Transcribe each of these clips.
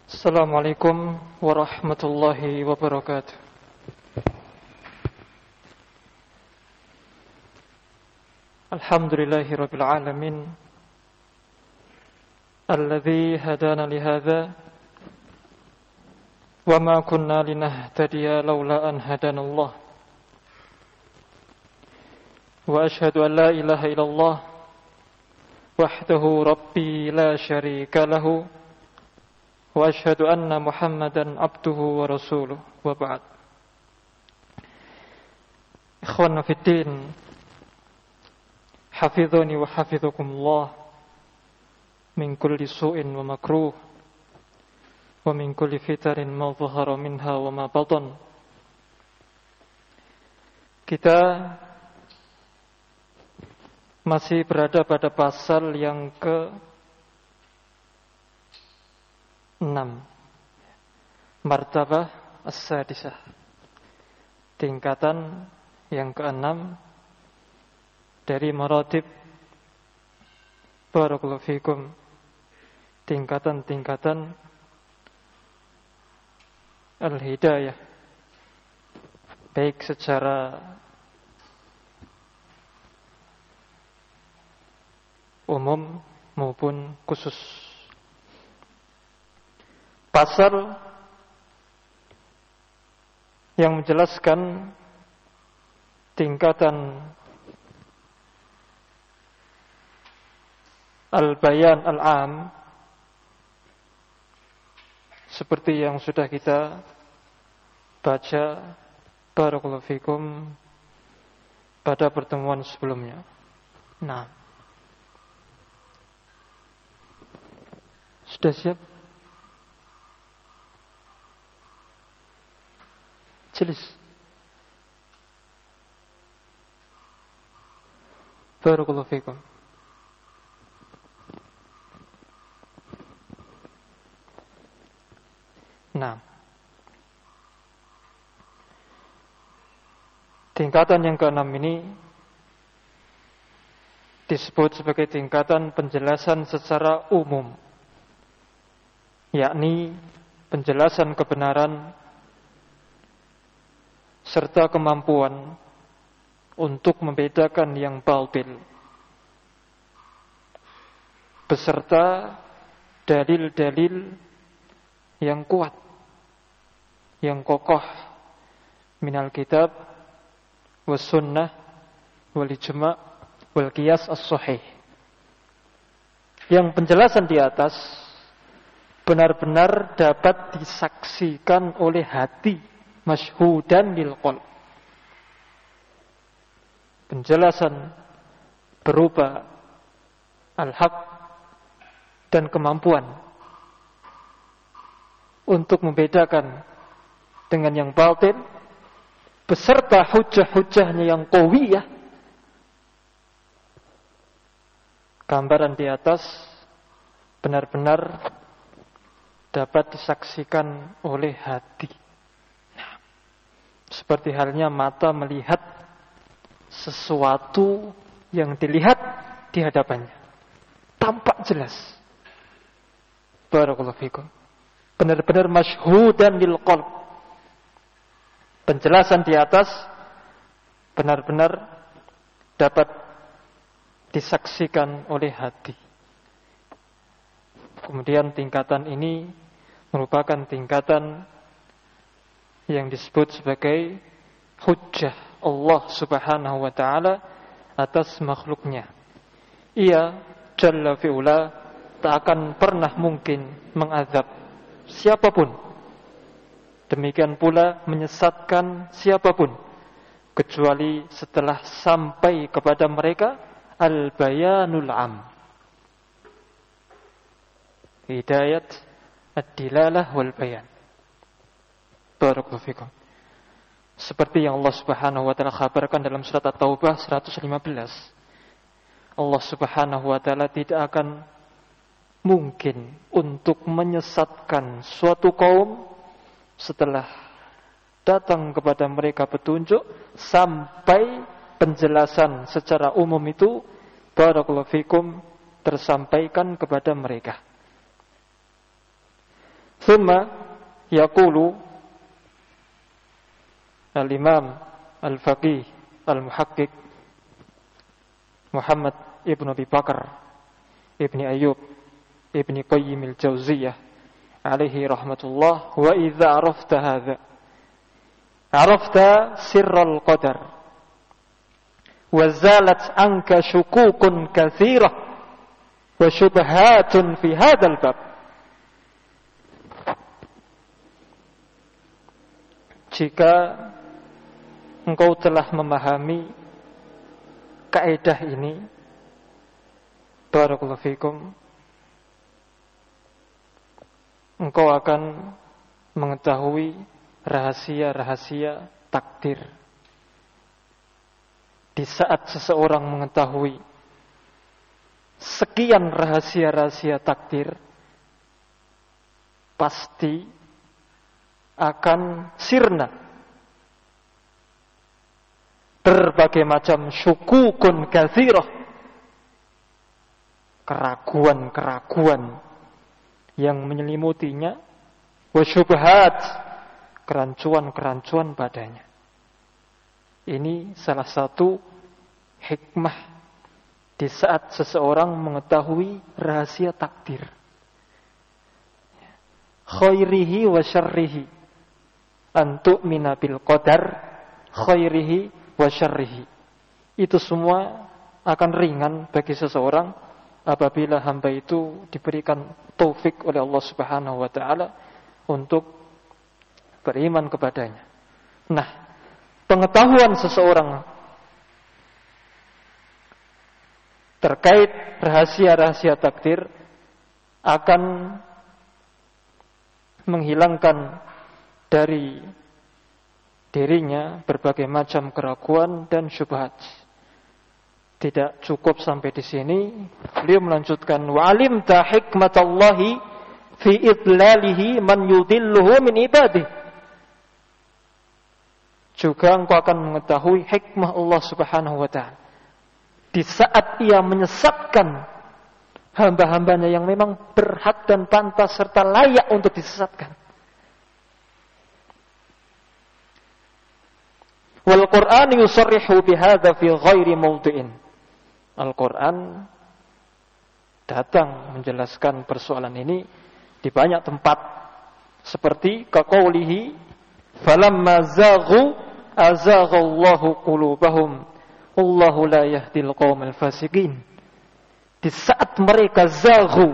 Assalamualaikum warahmatullahi wabarakatuh. Alhamdulillahi rabbil alamin, alladzi hadana lihadza wa ma kunna linahtadiya laula an hadanallah. Wa ashhadu an la ilaha illallah wahdahu rabbi la syarika lahu wa ashhadu anna Muhammadan abduhu wa rasuluh, wa ba'd. Ikhwana fid din, hafizani wa hafizakumullah min kulli su'in wa makruh wa min kulli fitarin ma dhahara minha wa ma batan. Kita masih berada pada pasal yang ke-6, martabah as-sadisah, tingkatan yang ke-6 dari maratib, barakallahu fikum, tingkatan-tingkatan al-hidayah, baik secara umum maupun khusus. Pasal yang menjelaskan tingkatan al-bayan al-am, seperti yang sudah kita baca, barakallahu fikum, pada pertemuan sebelumnya. Nah, sudah siap? Jelas. Barakallahu fikum. Nah, tingkatan yang ke-6 ini disebut sebagai tingkatan penjelasan secara umum, yakni penjelasan kebenaran serta kemampuan untuk membedakan yang batil, beserta dalil-dalil yang kuat, yang kokoh, minal kitab was sunnah wal ijma' wal qiyas as-sahih. Yang penjelasan di atas benar-benar dapat disaksikan oleh hati, masyhudan lil qalb. Penjelasan berupa al-haq dan kemampuan untuk membedakan dengan yang batil, beserta hujah-hujahnya yang qawiyah. Gambaran di atas benar-benar dapat disaksikan oleh hati. Nah, seperti halnya mata melihat sesuatu yang dilihat di hadapannya, tampak jelas. Barakallahu fikum. Benar-benar masyhudan lil qalb. Penjelasan di atas benar-benar dapat disaksikan oleh hati. Kemudian tingkatan ini merupakan tingkatan yang disebut sebagai hujjah Allah subhanahu wa ta'ala atas makhluknya. Ia jalla fi'ula tak akan pernah mungkin mengazab siapapun, demikian pula menyesatkan siapapun, kecuali setelah sampai kepada mereka al-bayanul am, hidayat ad-dilalah wal bayan. Barakallahu fikum. Seperti yang Allah subhanahu wa ta'ala khabarkan dalam surat At-Taubah 115. Allah subhanahu wa ta'ala tidak akan mungkin untuk menyesatkan suatu kaum setelah datang kepada mereka petunjuk, sampai penjelasan secara umum itu, barakallahu fikum, tersampaikan kepada mereka. Thumma yaqulu al-Imam al-Faqih al-Muhaqqiq Muhammad ibn Abi Bakar ibn Ayyub ibn Qayyim al-Jauziyah alaihi rahmatullah, wa idza arafta hadza arafta sirral qadar wa zalat anka syukukun katsirah wa syubhatun fi hadzal bab. Jika engkau telah memahami kaidah ini, barakallahu fikum, engkau akan mengetahui rahasia-rahasia takdir. Di saat seseorang mengetahui sekian rahasia-rahasia takdir, pasti akan sirna berbagai macam syukukun katsirah, keraguan-keraguan yang menyelimutinya, wa syubhat, kerancuan-kerancuan padanya. Ini salah satu hikmah di saat seseorang mengetahui rahasia takdir, khairihi wa syarrihi, antu'mina bil qadar khairihi wa syarrihi. Itu semua akan ringan bagi seseorang apabila hamba itu diberikan taufik oleh Allah Subhanahu wa taala untuk beriman kepadanya. Nah, pengetahuan seseorang terkait rahasia-rahasia takdir akan menghilangkan dari dirinya berbagai macam keraguan dan syubhat. Tidak cukup sampai di sini, beliau melanjutkan, wa alimta hikmatallahi fi idlalihi man yudilluhu min ibadihi. Juga engkau akan mengetahui hikmah Allah Subhanahu wa taala di saat ia menyesatkan hamba-hambanya yang memang berhak dan pantas serta layak untuk disesatkan. Wal Qur'an yusarrihu bihadza fi ghairi mawdi'in. Al-Qur'an datang menjelaskan persoalan ini di banyak tempat, seperti kaqaulihi falamma zaghu azaghallahu qulubahum wallahu la yahdil qaumal fasiqin. Di saat mereka zaghu,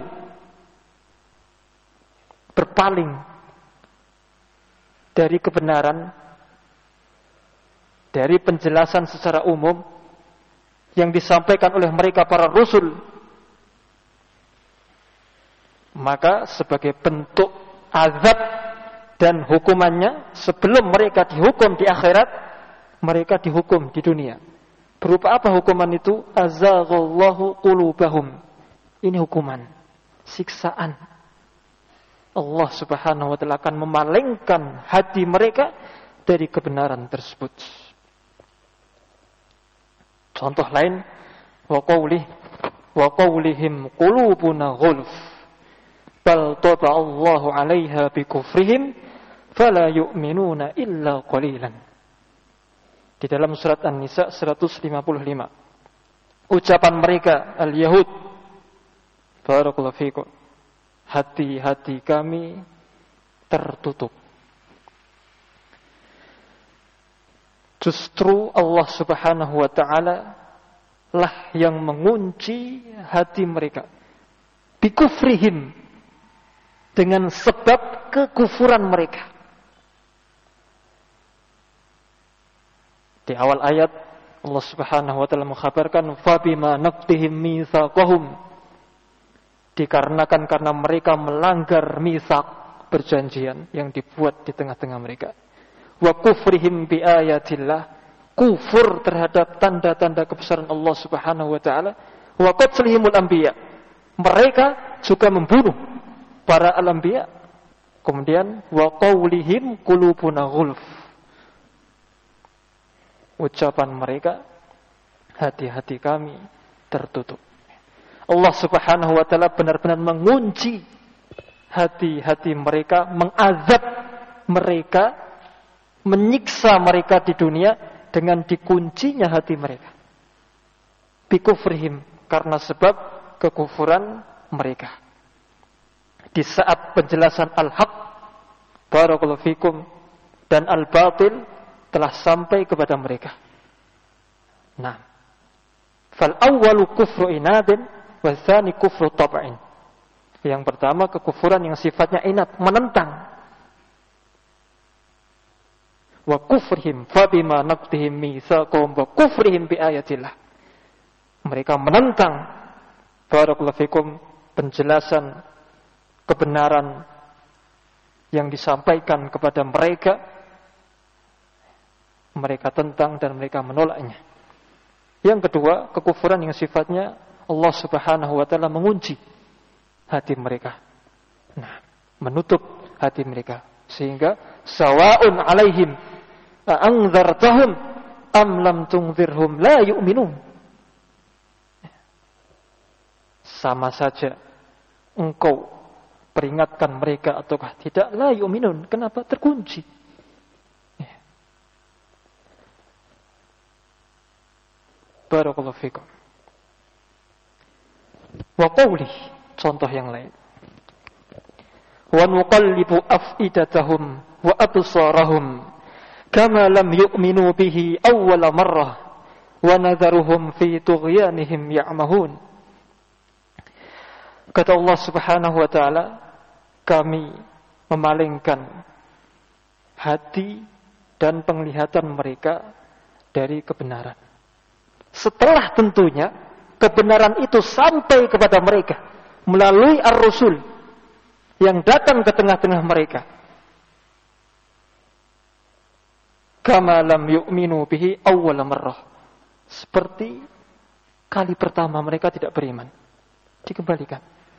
berpaling dari kebenaran, dari penjelasan secara umum yang disampaikan oleh mereka para rasul, maka sebagai bentuk azab dan hukumannya, sebelum mereka dihukum di akhirat, mereka dihukum di dunia. Berupa apa hukuman itu? Azaghallahu qulubahum. Ini hukuman, siksaan. Allah Subhanahu wa taala akan memalingkan hati mereka dari kebenaran tersebut. Contoh lain, wa qaulihim qulubuna ghulf bal taba'allahu 'alaiha bikufrihim fala yu'minuna illa qalilan. Di dalam surat An-Nisa 155. Ucapan mereka al-Yahud, barakallahu fikum, hati-hati kami tertutup. Justru Allah Subhanahu wa ta'ala lah yang mengunci hati mereka bikufrihim, dengan sebab kekufuran mereka. Di awal ayat Allah Subhanahu wa ta'ala mengkhabarkan fabima naqdihim mitsaqahum, dikarenakan karena mereka melanggar mitsaq, perjanjian yang dibuat di tengah-tengah mereka. Wa kufrihim bi ayatillah, kufur terhadap tanda-tanda kebesaran Allah Subhanahu wa taala. Wa qatlihimul anbiya, mereka juga membunuh para al-anbiya. Kemudian wa qaulihim qulubuna ghulf, ucapan mereka hati-hati kami tertutup. Allah Subhanahu wa taala benar-benar mengunci hati-hati mereka, mengazab mereka, menyiksa mereka di dunia dengan dikuncinya hati mereka. Bikufrihim, karena sebab kekufuran mereka. Di saat penjelasan al-haq, barakallahu fikum, dan al-batil telah sampai kepada mereka. Nah, fal awwalu kufru inadin wa tsani kufru tab'in. Yang pertama kekufuran yang sifatnya inat, menentang. Wa kufrihim fa bima naqdihim mitsaqahum wa kufrihim bi ayatillah. Mereka menentang, barakallahu fikum, penjelasan kebenaran yang disampaikan kepada mereka. Mereka tentang dan mereka menolaknya. Yang kedua, kekufuran yang sifatnya Allah Subhanahu wa taala mengunci hati mereka. Nah, menutup hati mereka sehingga sawa'un 'alaihim a'anzartahum am lam tunzirhum la yu'minun. Sama saja engkau peringatkan mereka ataukah tidak, la yu'minun. Kenapa? Terkunci. Barakallahu fikum. Wa qawli, contoh yang lain. Wa nuqallibu af'idatahum wa absarahum kama lam yu'minu bihi awwala marrah wa nadharuhum fi tughyanihim ya'mahun. Kata Allah Subhanahu wa taala, kami memalingkan hati dan penglihatan mereka dari kebenaran. Setelah tentunya kebenaran itu sampai kepada mereka melalui ar-rasul yang datang ke tengah-tengah mereka. Kama lam yu'minu bihi awwal marrah. Seperti kali pertama mereka tidak beriman. Dikembalikan.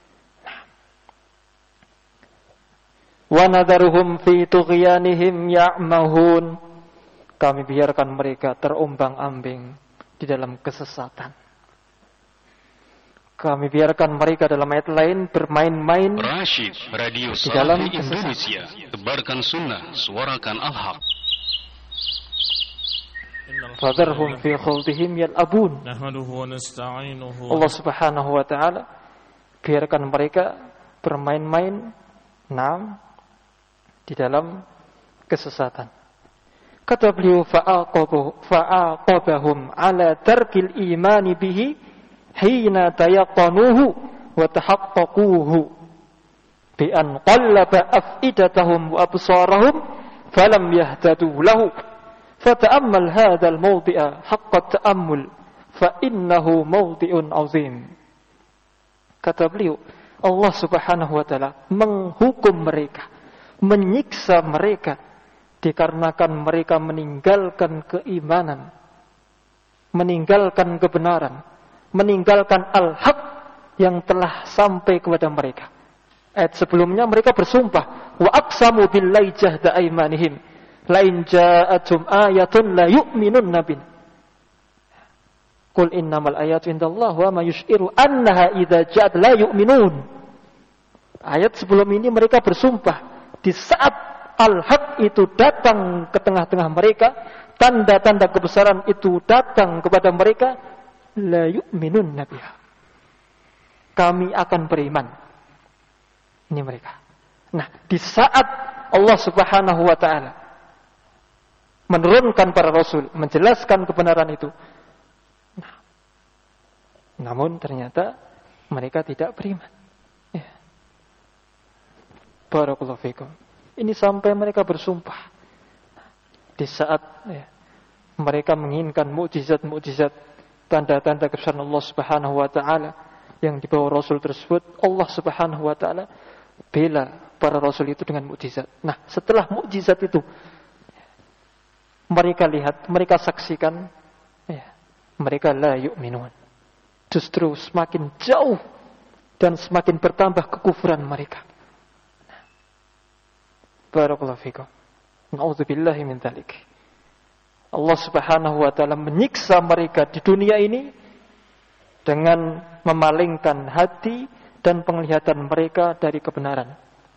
Wa nadharuhum fi tughyanihim ya'mahun. Kami biarkan mereka terombang-ambing di dalam kesesatan. Kami biarkan mereka dalam ayat lain bermain-main Rashid, Radio di dalam Indonesia. Tebarkan sunnah, suarakan al-haq. Fadharhum fi khawdihim yal'abun. Allah Subhanahu wa taala biarkan mereka bermain-main di dalam kesesatan. Kata beliau, fa'aqabahum ala tarkil imani bihi hina tayaqanuhu wa tahaqqaquhu bi an qallaba af'idatahum wa absarahum falam yahtadu lahu. Fata'ammal hadzal mawdi'a haqqa ta'ammul fa innahu mawdi'un 'azim. Kata beliau, Allah Subhanahu wa taala menghukum mereka, menyiksa mereka dikarenakan mereka meninggalkan keimanan, meninggalkan kebenaran, meninggalkan al-haq yang telah sampai kepada mereka. Ayat sebelumnya mereka bersumpah, wa aqsamu billahi jahda aymanihim la in ja'atum ayatun la yu'minun nabin. Qul innamal ayatu indallah wa ma yus'iru annaha idza ja'at la yu'minun. Ayat sebelum ini mereka bersumpah di saat al-haq itu datang ke tengah-tengah mereka, tanda-tanda kebesaran itu datang kepada mereka, la yu'minun nabiha. Kami akan beriman. Ini mereka. Nah, di saat Allah Subhanahu wa taala menurunkan para rasul, menjelaskan kebenaran itu. Nah, namun ternyata mereka tidak beriman. Ya. Barakallahu fikum. Ini sampai mereka bersumpah. Di saat mereka menginginkan mukjizat-mukjizat, tanda-tanda kebesaran Allah Subhanahu wa taala yang dibawa rasul tersebut, Allah Subhanahu wa taala bela para rasul itu dengan mukjizat. Nah, setelah mukjizat itu mereka lihat, mereka saksikan, mereka la yu'minun. Justru semakin jauh dan semakin bertambah kekufuran mereka. Barakallahu fikum. Na'udzubillahi min dzalik. Allah Subhanahu wa taala menyiksa mereka di dunia ini dengan memalingkan hati dan penglihatan mereka dari kebenaran.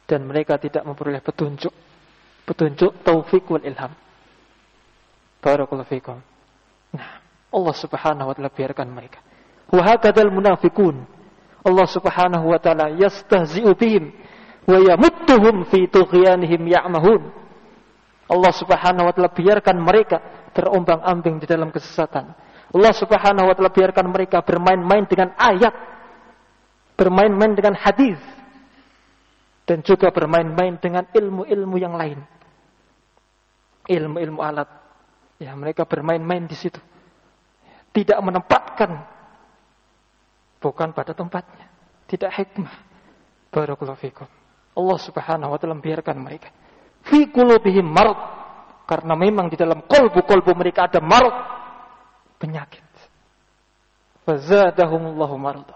dan mereka tidak memperoleh petunjuk taufik wal ilham. Barakallahu fikum. Nah, Allah Subhanahu wa taala biarkan mereka. Wa hakadzal munafiqun. Allah Subhanahu wa taala yastahzi'u bihim wa yamuttuhum fi tughyanihim ya'mahun. Allah Subhanahu wa taala biarkan mereka terombang-ambing di dalam kesesatan. Allah Subhanahu wa taala biarkan mereka bermain-main dengan ayat, bermain-main dengan hadis, dan juga bermain-main dengan ilmu-ilmu yang lain. Ilmu-ilmu alat. Ya, mereka bermain-main di situ. Tidak menempatkan, bukan pada tempatnya. Tidak hikmah. Barakallahu fikum. Allah Subhanahu wa taala membiarkan mereka. Fi qulubihim marad. Karena memang di dalam kolbu mereka ada marad, penyakit. Fazadahumullahu marad.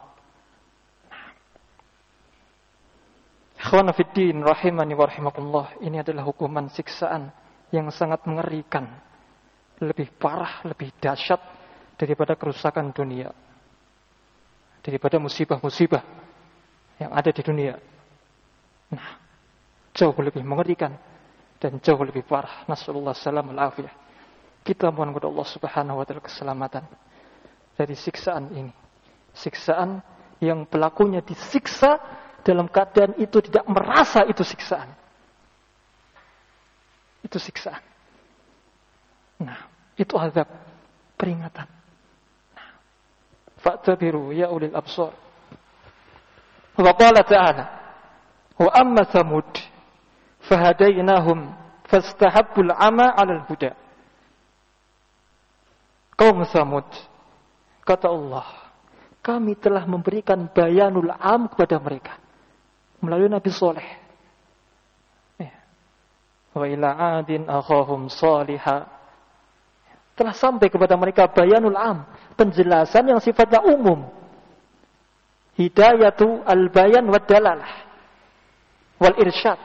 Ikhwana fid din rahimani wa rahimakumullah. Ini adalah hukuman siksaan yang sangat mengerikan. Lebih parah, lebih dahsyat daripada kerusakan dunia. Daripada musibah-musibah yang ada di dunia. Nah, jauh lebih mengerikan dan jauh lebih parah. Nasallallahu salam al-afiyah. Kita mohon kepada Allah Subhanahu wa taala keselamatan dari siksaan ini. Siksaan yang pelakunya disiksa dalam keadaan itu tidak merasa itu siksaan. Itu siksaan. Nah, itu azab, peringatan. Nah, fa'tabiru ya ulil absar. Wa qala ta'ala, wa amma thamud fahadainahum fastahabbul 'ama 'alal huda. Kaum Thamud, kata Allah, kami telah memberikan bayanul 'am kepada mereka melalui Nabi Saleh. Wa ila 'adin akhahum salihah. Telah sampai kepada mereka bayanul 'am, penjelasan yang sifatnya umum. Hidayatu al-bayan wad dalalah wal irsyad.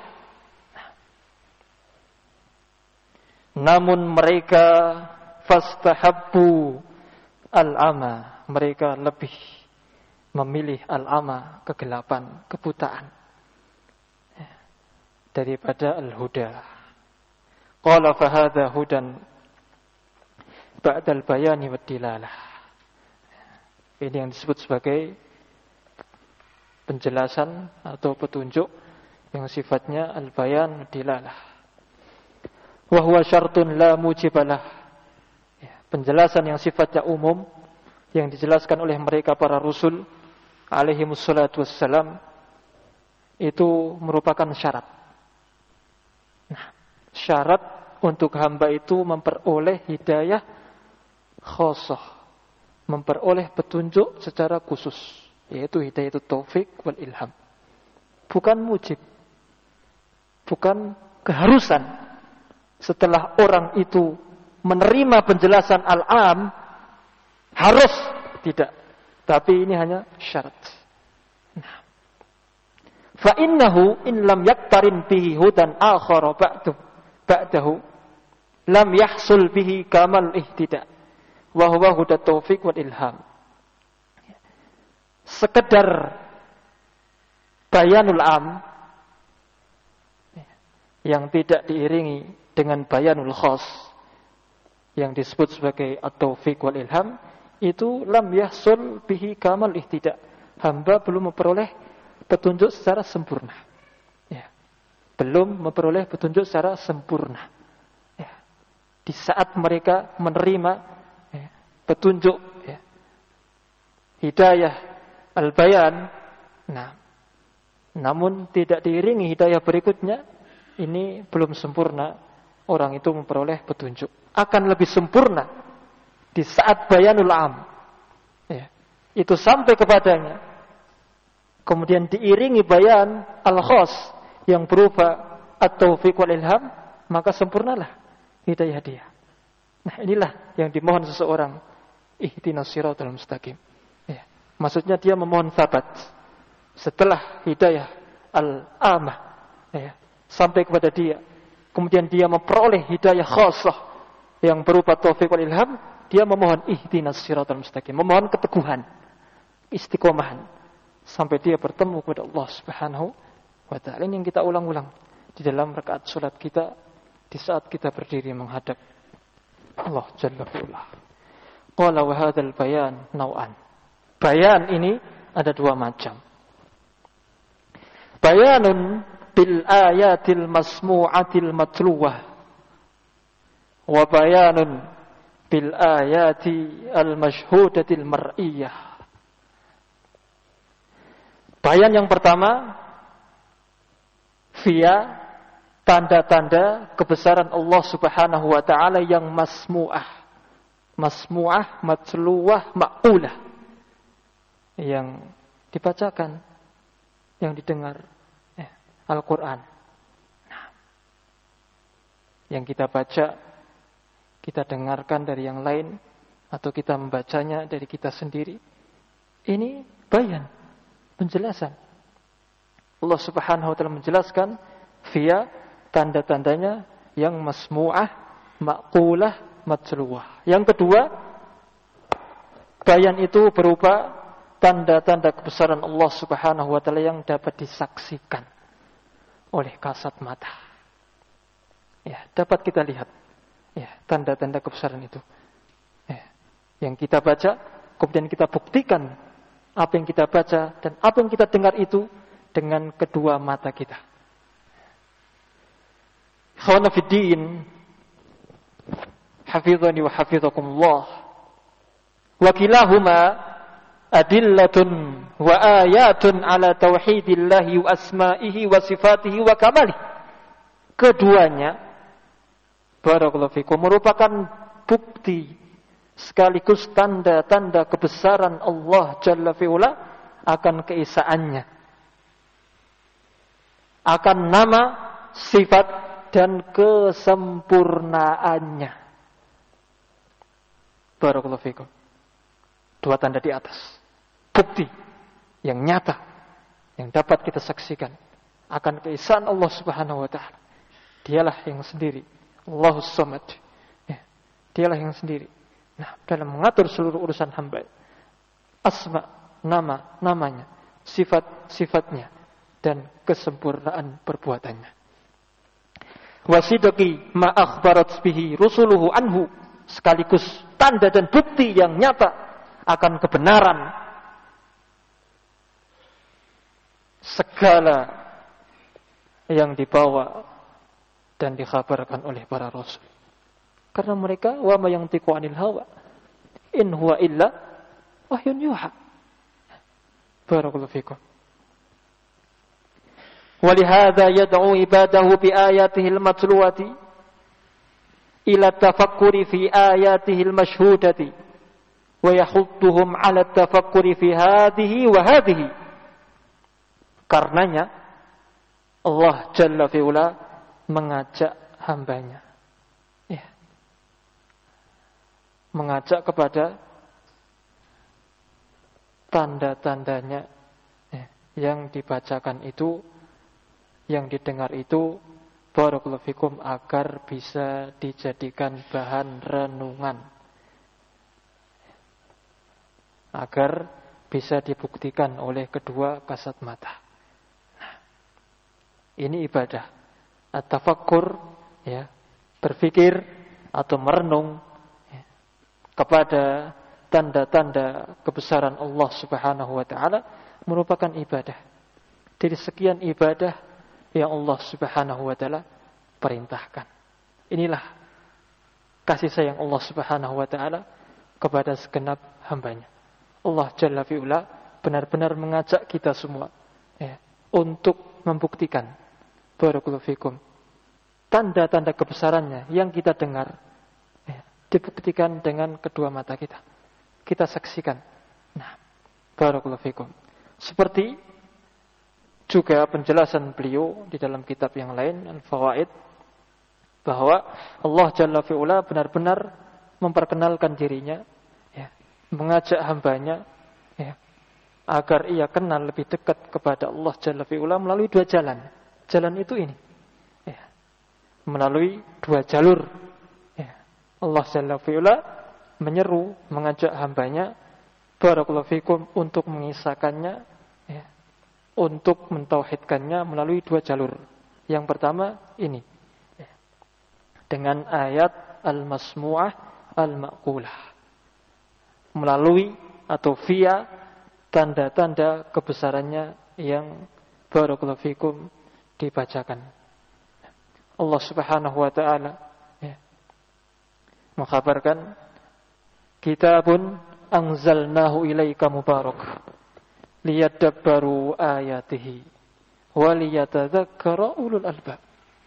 Namun mereka fastahabbu al-ama, mereka lebih memilih al-ama, kegelapan, kebutaan, daripada al-huda. Qala fahadha hudan ba'dal bayani wad dilalah. Ini yang disebut sebagai penjelasan atau petunjuk yang sifatnya al-bayan wad dilalah. Wa huwa syartun la mujibalah. Penjelasan yang sifatnya umum yang dijelaskan oleh mereka para rasul alaihimus salatu wassalam itu merupakan syarat. Nah, syarat untuk hamba itu memperoleh hidayah khassah, memperoleh petunjuk secara khusus, yaitu hidayah taufik wal ilham. Bukan mujib, bukan keharusan. Setelah orang itu menerima penjelasan al-am, harus, tidak. Tapi ini hanya syarat. Nah, fa innahu in lam yaktarin bihi hudan akhara ba'dahu lam yahsul bihi kamal ihtida wa huwa hudat taufik wal ilham. Sekedar bayanul am yang tidak diiringi dengan bayanul khas yang disebut sebagai at-taufik wal ilham, itu lam yahsul bihi kamal ihtida. Hamba belum memperoleh petunjuk secara sempurna. Ya. Belum memperoleh petunjuk secara sempurna. Ya. Di saat mereka menerima petunjuk hidayah al-bayan, nah, namun tidak diiringi hidayah berikutnya, ini belum sempurna. Orang itu memperoleh petunjuk. Akan lebih sempurna di saat bayanul am. Ya. Itu sampai kepadanya. Kemudian diiringi bayan al-khas yang berupa at-taufiq wal ilham, maka sempurnalah hidayah dia. Nah, inilah yang dimohon seseorang. Ihdinas siratal mustaqim. Ya. Maksudnya dia memohon sabat setelah hidayah al-amah, ya, sampai kepada dia. Kemudian dia memperoleh hidayah khassah yang berupa taufik wal ilham, dia memohon ihdinas siratal mustaqim, memohon keteguhan, istiqomahan sampai dia bertemu kepada Allah Subhanahu wa ta'ala. Ini yang kita ulang-ulang di dalam rakaat salat kita di saat kita berdiri menghadap Allah Jalla fi'ula. Qala wa hadzal bayan naw'an. Bayan ini ada dua macam. Bayanun bil ayatil masmu'atil matluwah wa bayanun bil ayati al mashhudatil mar'iyah. Bayan yang pertama via tanda-tanda kebesaran Allah Subhanahu wa taala yang masmu'ah. Masmu'ah, matluwah, ma'ulah. Yang dibacakan, yang didengar Al-Qur'an. Nah, yang kita baca, kita dengarkan dari yang lain atau kita membacanya dari kita sendiri. Ini bayan, penjelasan. Allah Subhanahu wa taala menjelaskan via tanda-tandanya yang masmu'ah, ma'qulah, matluwah. Yang kedua, bayan itu berupa tanda-tanda kebesaran Allah Subhanahu wa taala yang dapat disaksikan oleh kasat mata. Ya, dapat kita lihat. Ya, tanda-tanda kebesaran itu. Ya, yang kita baca, kemudian kita buktikan apa yang kita baca dan apa yang kita dengar itu dengan kedua mata kita. Ikhwana fid din, hafizani wa hafizakumullah. Wa kilahuma adillatun wa ayatun ala tauhidillahi wa asma'ihi wa sifatihi wa kamalihi. Keduanya, barakallahu fikum, merupakan bukti sekaligus tanda-tanda kebesaran Allah Jalla fi'ula akan keesaannya, akan nama, sifat dan kesempurnaannya. Barakallahu fikum. Dua tanda di atas. Bukti yang nyata yang dapat kita saksikan akan keesaan Allah Subhanahu wa taala. Dialah yang sendiri, Allahus Samad. Ya, dialah yang sendiri. Nah, dalam mengatur seluruh urusan hamba. Asma, namanya, sifat-sifatnya dan kesempurnaan perbuatannya. Wasidqi ma akhbarat bihi rusuluhu anhu, sekaligus tanda dan bukti yang nyata akan kebenaran segala yang dibawa dan dikhabarkan oleh para rasul. Karena mereka wa ma yantiqu 'anil hawa in huwa illa wahyun yuha. Barakallahu fikum. Walihada yad'u ibadahu bi ayatihi al-matluwati ila tafakkuri fi ayatihi al-mashhudati wa yahudduhum 'ala tafakkuri fi hadhihi wa hadhihi. Karenanya Allah Jalla fi'ula mengajak hambanya, ya, mengajak kepada tanda-tandanya, ya, yang dibacakan itu, yang didengar itu, barakallahu fikum, agar bisa dijadikan bahan renungan, agar bisa dibuktikan oleh kedua kasat mata. Nah, ini ibadah at-tafakkur, ya, berpikir atau merenung, ya, kepada tanda-tanda kebesaran Allah Subhanahu wa taala merupakan ibadah. Dari sekian ibadah yang Allah Subhanahu wa taala perintahkan. Inilah kasih sayang Allah Subhanahu wa taala kepada segenap hambanya. Allah Jalla fi'ula benar-benar mengajak kita semua, ya, untuk membuktikan, barakallahu fikum, tanda-tanda kebesarannya yang kita dengar, ya, dibuktikan dengan kedua mata kita. Kita saksikan. Nah, barakallahu fikum. Seperti juga penjelasan beliau di dalam kitab yang lain, Al-Fawaid, bahwa Allah Jalla fi'ula benar-benar memperkenalkan dirinya, ya, mengajak hambanya, ya, agar ia kenal lebih dekat kepada Allah Jalla fi'ula melalui dua jalan. Jalan itu ini, ya, melalui dua jalur, ya. Allah Jalla fi'ula menyeru, mengajak hambanya, barakallahu fikum, untuk mengisahkannya, ya, untuk mentauhidkannya melalui dua jalur. Yang pertama ini, dengan ayat al-masmu'ah al-ma'qulah, melalui atau via tanda-tanda kebesarannya yang barakallahu fikum dibacakan. Allah Subhanahu wa taala mengkabarkan, kitabun anzalnahu ilaika mubarak liyadabbaru ayatihi wa liyatadzakkara ulul albab.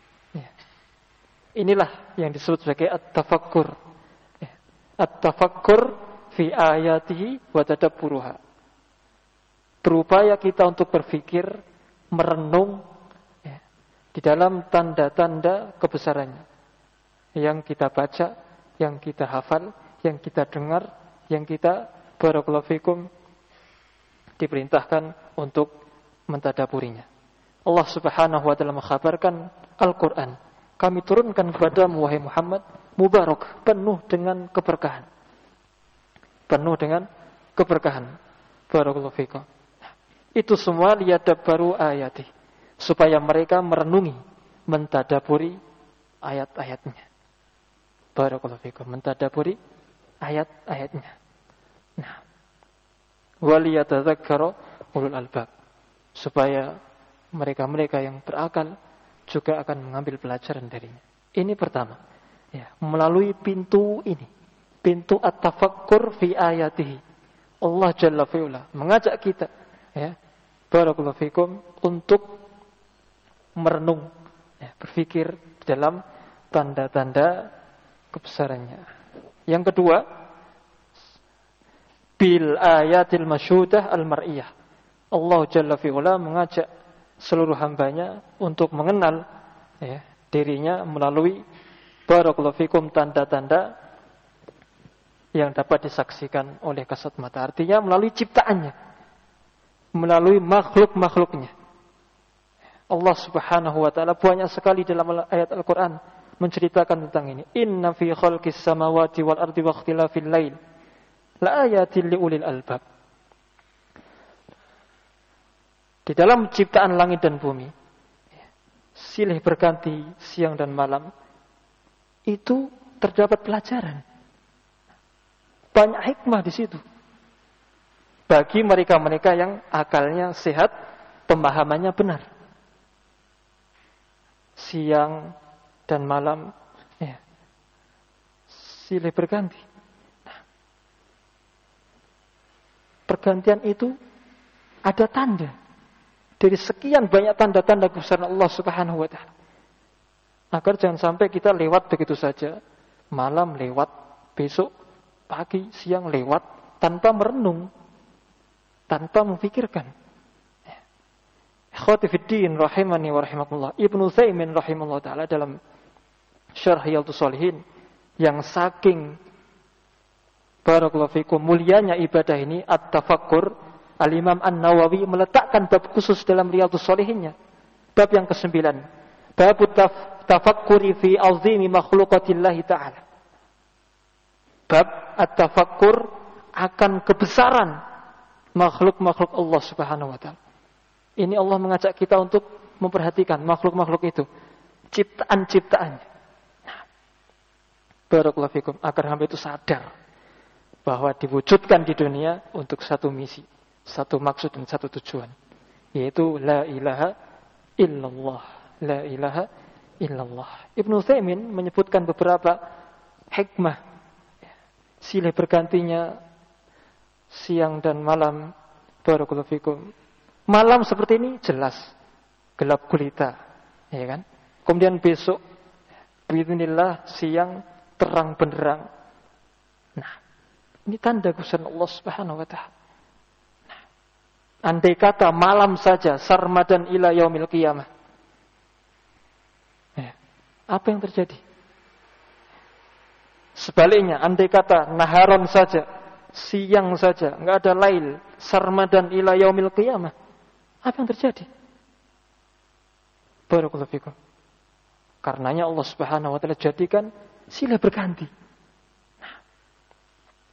Inilah yang disebut sebagai at-tafakkur. At-tafakkur fi ayatihi wa tadabburuha. Berupaya kita untuk berpikir, merenung di dalam tanda-tanda kebesarannya yang kita baca, yang kita hafal, yang kita dengar, yang kita barakallahu fikum diperintahkan untuk mentadaburinya. Allah Subhanahu wa taala mengkhabarkan, Al-Qur'an kami turunkan kepadamu wahai Muhammad mubarak, penuh dengan keberkahan. Penuh dengan keberkahan. Barakallahu fikum. Itu semua liyadabbaru ayati, supaya mereka merenungi, mentadaburi ayat-ayatnya. Barakallahu fikum, mentadaburi ayat-ayatnya. Nah, waliyatadzakkara ulul albab, supaya mereka-mereka yang berakal juga akan mengambil pelajaran darinya. Ini pertama, melalui pintu ini, pintu at-tafakkur fi ayatihi. Allah Jalla fi'ula mengajak kita, barakallahu fikum, untuk merenung, berpikir dalam tanda-tanda kebesarannya. Yang kedua, bil ayatil masyhudah al-mar'iyah. Allah Jalla fi'ula mengajak seluruh hambanya untuk mengenal dirinya melalui barakallahu fikum tanda-tanda yang dapat disaksikan oleh kasat mata. Artinya melalui ciptaannya, melalui makhluk-makhluknya. Allah Subhanahu wa taala banyak sekali dalam ayat Al-Qur'an menceritakan tentang ini. Inna fi khalqis samawati wal ardi wa ikhtilafil lail la ayatin liulil albab. Di dalam ciptaan langit dan bumi, silih berganti siang dan malam, itu terdapat pelajaran. Banyak hikmah di situ. Bagi mereka-mereka yang akalnya sehat, pemahamannya benar. Siang dan malam, silih berganti. Nah, pergantian itu ada tanda. Dari sekian banyak tanda-tanda kebesaran Allah Subhanahu wa taala. Agar jangan sampai kita lewat begitu saja. Malam lewat, besok pagi, siang lewat tanpa merenung, tanpa memikirkan. Ikhwati fiddin rahimani wa rahimakumullah. Ibnu Utsaimin rahimahullah taala dalam Syarh Riyadhus Shalihin, yang saking barakallahu fikum mulianya ibadah ini, at-tafakkur, Al-Imam An-Nawawi meletakkan bab khusus dalam Riyadhus Shalihinnya. Bab yang ke-9. Bab tafakkuri fi azimi makhluqatillahi ta'ala. Bab at-tafakkur akan kebesaran makhluk-makhluk Allah Subhanahu wa taala. Ini Allah mengajak kita untuk memperhatikan makhluk-makhluk itu, ciptaan-ciptaannya. Nah, barakallahu fikum, agar hamba itu sadar bahwa diwujudkan di dunia untuk satu misi, satu maksud dan satu tujuan, yaitu la ilaha illallah, la ilaha illallah. Ibnu Utsaimin menyebutkan beberapa hikmah silih bergantinya siang dan malam. Barakallahu fikum. Malam seperti ini jelas gelap gulita, ya kan? Kemudian besok bismillah siang terang benderang. Nah, ini tanda kebesaran Allah Subhanahu wa taala. Andai kata malam saja sarmadan ila yaumil qiyamah, apa yang terjadi? Sebaliknya, andai kata naharon saja, siang saja, enggak ada lail, sarmadan ila yaumil qiyamah, apa yang terjadi? Barakallahu fikum. Karenanya Allah Subhanahu wa taala jadikan silih berganti.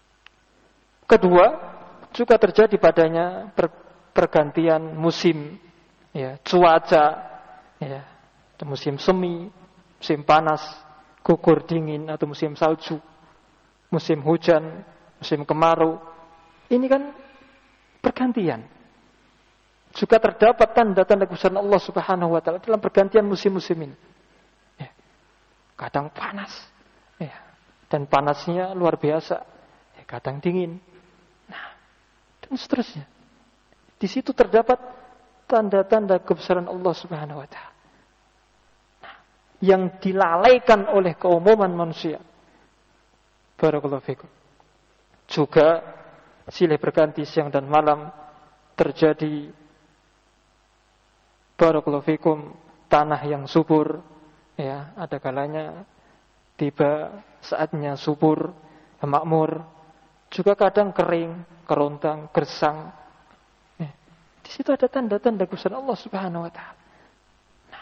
Kedua, juga terjadi padanya pergantian musim, ya, cuaca, ya, musim semi, musim panas, gugur dingin atau musim salju, musim hujan, musim kemarau. Ini kan pergantian. Juga terdapat tanda-tanda kebesaran Allah Subhanahu wa taala dalam pergantian musim-musim ini. Ya. Kadang panas, ya, dan panasnya luar biasa. Ya, kadang dingin. Nah, dan seterusnya. Di situ terdapat tanda-tanda kebesaran Allah Subhanahu wa taala. Nah, yang dilalaikan oleh keumuman manusia. Barakallahu fikum. Juga silih berganti siang dan malam terjadi, barakallahu fikum, tanah yang subur, ya, ada kalanya tiba saatnya subur, makmur, juga kadang kering, kerontang, gersang. Ya, di situ ada tanda-tanda kebesaran Allah Subhanahu wa taala. Nah,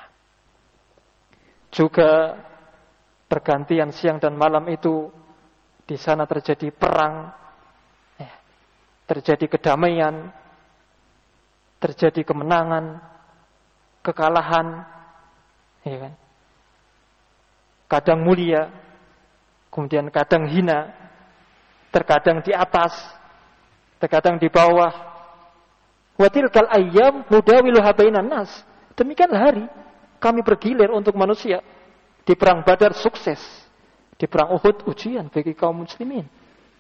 juga pergantian siang dan malam itu di sana terjadi perang, ya, terjadi kedamaian, terjadi kemenangan, kekalahan, ya kan? Kadang mulia, kemudian kadang hina, terkadang di atas, terkadang di bawah. Wa tilkal ayyam nudawiluha bainan nas. Demikianlah hari kami bergilir untuk manusia. Di perang Badar sukses, di perang Uhud ujian bagi kaum muslimin.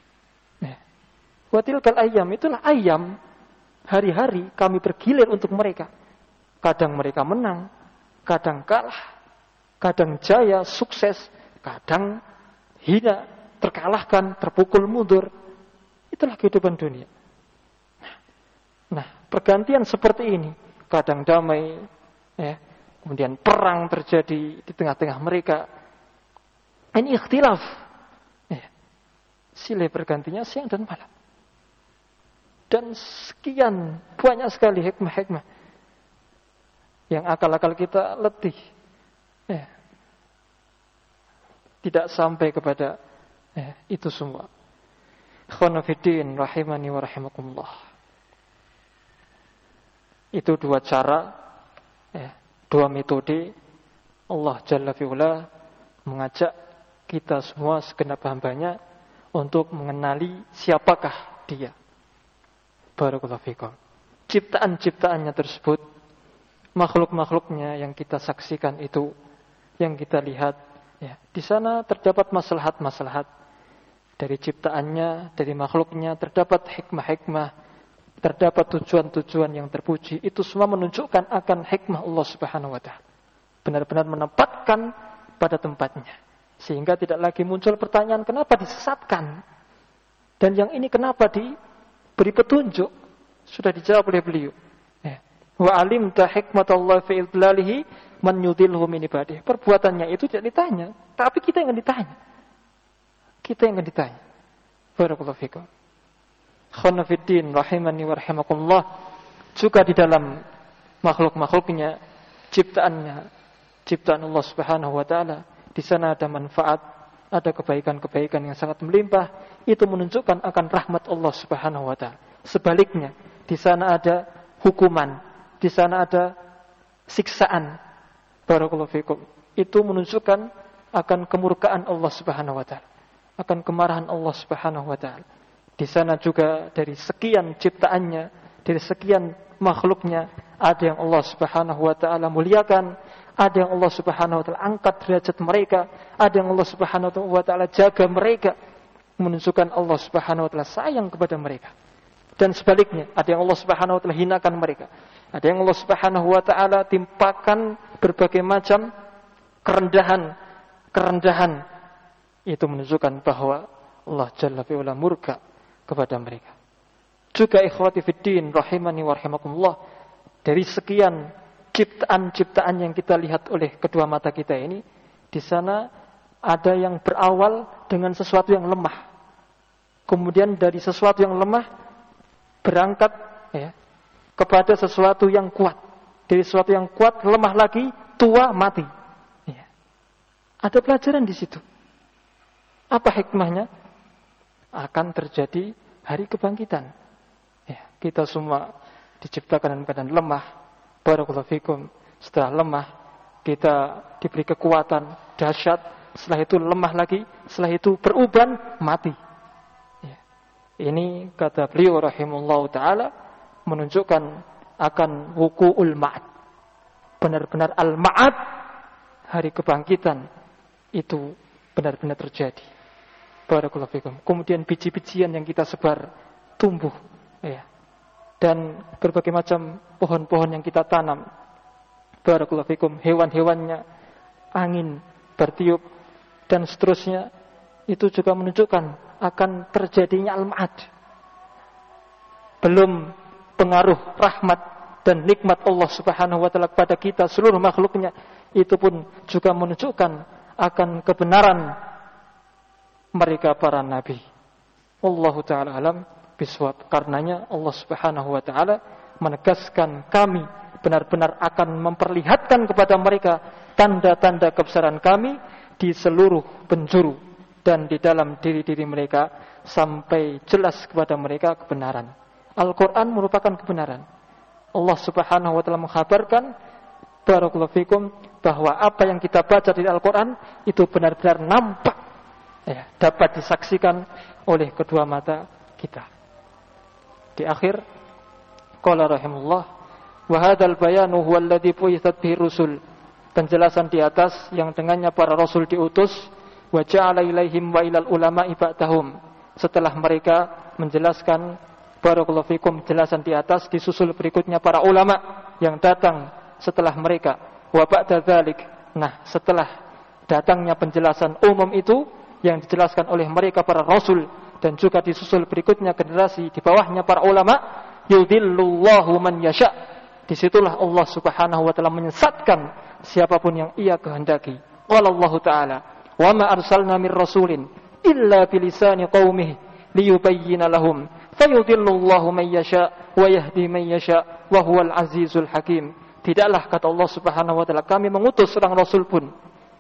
Wa tilkal ayyam, itulah ayyam, hari-hari kami bergilir untuk mereka. Kadang mereka menang, kadang kalah, kadang jaya, sukses, kadang hina, terkalahkan, terpukul mundur. Itulah kehidupan dunia. Nah, pergantian seperti ini, kadang damai, ya, kemudian perang terjadi di tengah-tengah mereka. Ini ikhtilaf, ya, silih bergantinya siang dan malam. Dan sekian banyak sekali hikmah-hikmah yang akal-akal kita letih, ya, tidak sampai kepada, ya, itu semua. Ikhwan fiddin rahimani wa rahimakumullah. Itu dua cara, ya, dua metode Allah Jalla fi'ula mengajak kita semua segenap hambanya untuk mengenali siapakah Dia. Barakallahu fikum. Ciptaan-ciptaannya tersebut, makhluk-makhluknya yang kita saksikan itu, yang kita lihat, ya, di sana terdapat maslahat-maslahat dari ciptaannya, dari makhluknya, terdapat hikmah-hikmah, terdapat tujuan-tujuan yang terpuji. Itu semua menunjukkan akan hikmah Allah Subhanahu wa taala. Benar-benar menempatkan pada tempatnya, sehingga tidak lagi muncul pertanyaan kenapa disesatkan, dan yang ini kenapa diberi petunjuk. Sudah dijawab oleh beliau. Wa alimta hikmatallahi fi idlalihi man yudhilhu min ibadihi. Perbuatannya itu tidak ditanya, tapi kita yang ditanya. Kita yang ditanya. Barakallahu fikum. Khana fiddin rahimani wa rahimakumullah. Juga di dalam makhluk-makhluknya, ciptaan Allah Subhanahu wa taala, di sana ada manfaat, ada kebaikan-kebaikan yang sangat melimpah. Itu menunjukkan akan rahmat Allah Subhanahu wa taala. Sebaliknya, di sana ada hukuman, di sana ada siksaan. Barakallahu fikum. Itu menunjukkan akan kemurkaan Allah Subhanahu wa taala, akan kemarahan Allah Subhanahu wa taala. Di sana juga dari sekian ciptaannya, dari sekian makhluknya, ada yang Allah Subhanahu wa taala muliakan, ada yang Allah Subhanahu wa taala angkat derajat mereka, ada yang Allah Subhanahu wa taala jaga mereka, menunjukkan Allah Subhanahu wa taala sayang kepada mereka. Dan sebaliknya, ada yang Allah Subhanahu wa taala hinakan mereka. Ada yang Allah Subhanahu wa taala timpakan berbagai macam kerendahan. Itu menunjukkan bahwa Allah Jalla fi'ula murka kepada mereka. Juga ikhwati fiddin rahimani wa rahimakumullah, dari sekian ciptaan-ciptaan yang kita lihat oleh kedua mata kita ini, di sana ada yang berawal dengan sesuatu yang lemah. Kemudian dari sesuatu yang lemah berangkat, ya, kepada sesuatu yang kuat. Dari sesuatu yang kuat lemah lagi, tua, mati. Ya. Ada pelajaran di situ. Apa hikmahnya? Akan terjadi hari kebangkitan. Ya, kita semua diciptakan dalam keadaan lemah, Barakallahu fikum. Setelah lemah, kita diberi kekuatan dahsyat. Setelah itu lemah lagi. Setelah itu beruban, mati. Ya. Ini kata beliau rahimahullah ta'ala menunjukkan akan wuku'ul ma'ad. Benar-benar al-ma'ad, hari kebangkitan, itu benar-benar terjadi. Barakallahu fikum. Kemudian biji-bijian yang kita sebar tumbuh, ya. Dan berbagai macam pohon-pohon yang kita tanam. Barakallahu fikum. Hewan-hewannya, angin bertiup dan seterusnya, itu juga menunjukkan akan terjadinya al-ma'ad. Belum pengaruh rahmat dan nikmat Allah Subhanahu wa taala kepada kita seluruh makhluknya, itu pun juga menunjukkan akan kebenaran mereka para nabi. Wallahu ta'ala alam biswab. Karenanya Allah Subhanahu wa ta'ala menegaskan kami benar-benar akan memperlihatkan kepada mereka tanda-tanda kebesaran kami di seluruh penjuru dan di dalam diri-diri mereka sampai jelas kepada mereka kebenaran. Al-Quran merupakan kebenaran. Allah Subhanahu wa ta'ala mengkhabarkan barakallahu fikum bahwa apa yang kita baca di Al-Quran itu benar-benar nampak, ya, dapat disaksikan oleh kedua mata kita. Di akhir qala rahimullah wa hadzal bayanu huwa alladhi bu'itsat bihi rusul. Penjelasan di atas yang dengannya para rasul diutus, wa ja'ala ilaihim wa ilal ulama'i ba'dahum. Setelah mereka menjelaskan barakallahu fikum penjelasan di atas, disusul berikutnya para ulama yang datang setelah mereka. Wa ba'da dzalik. Nah, setelah datangnya penjelasan umum itu yang dijelaskan oleh mereka para rasul dan juga disusul berikutnya generasi di bawahnya para ulama, yudhillullahu man yasha. Disitulah Allah Subhanahu wa taala menyesatkan siapapun yang Ia kehendaki. Qala Allah taala, "Wa ma arsalna mir rasulin illa bilisani qaumihi liyubayyana lahum fayudhillullahu man yasha wa yahdi man yasha wa huwal azizul hakim." Tidaklah kata Allah Subhanahu wa taala kami mengutus seorang rasul pun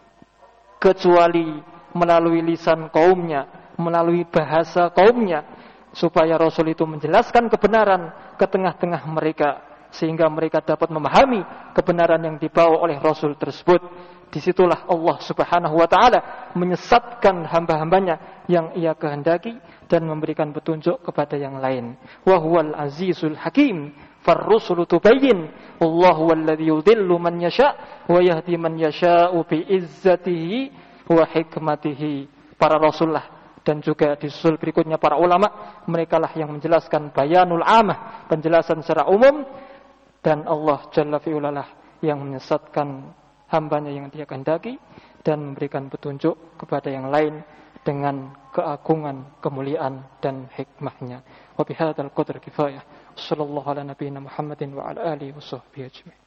kecuali melalui lisan kaumnya, melalui bahasa kaumnya, supaya rasul itu menjelaskan kebenaran ke tengah-tengah mereka sehingga mereka dapat memahami kebenaran yang dibawa oleh rasul tersebut. Disitulah Allah Subhanahu wa ta'ala menyesatkan hamba-hambanya yang Ia kehendaki dan memberikan petunjuk kepada yang lain. Wa huwal azizul hakim. Farrusulu tubayyin. Allahu walladhi yudhillu man yasha' wa yahdi man yasha'u bi'izzatihi wa hikmatihi. Para rasulullah dan juga disusul berikutnya para ulama, merekalah yang menjelaskan bayanul amah, penjelasan secara umum, dan Allah Jalla fi'ulalah yang menyesatkan hambanya yang Dia kehendaki dan memberikan petunjuk kepada yang lain dengan keagungan, kemuliaan dan hikmahnya. Wa bihadzal qadri kifayah. Sallallahu ala nabiyyina Muhammadin wa ala alihi wa sahbihi ajma'in.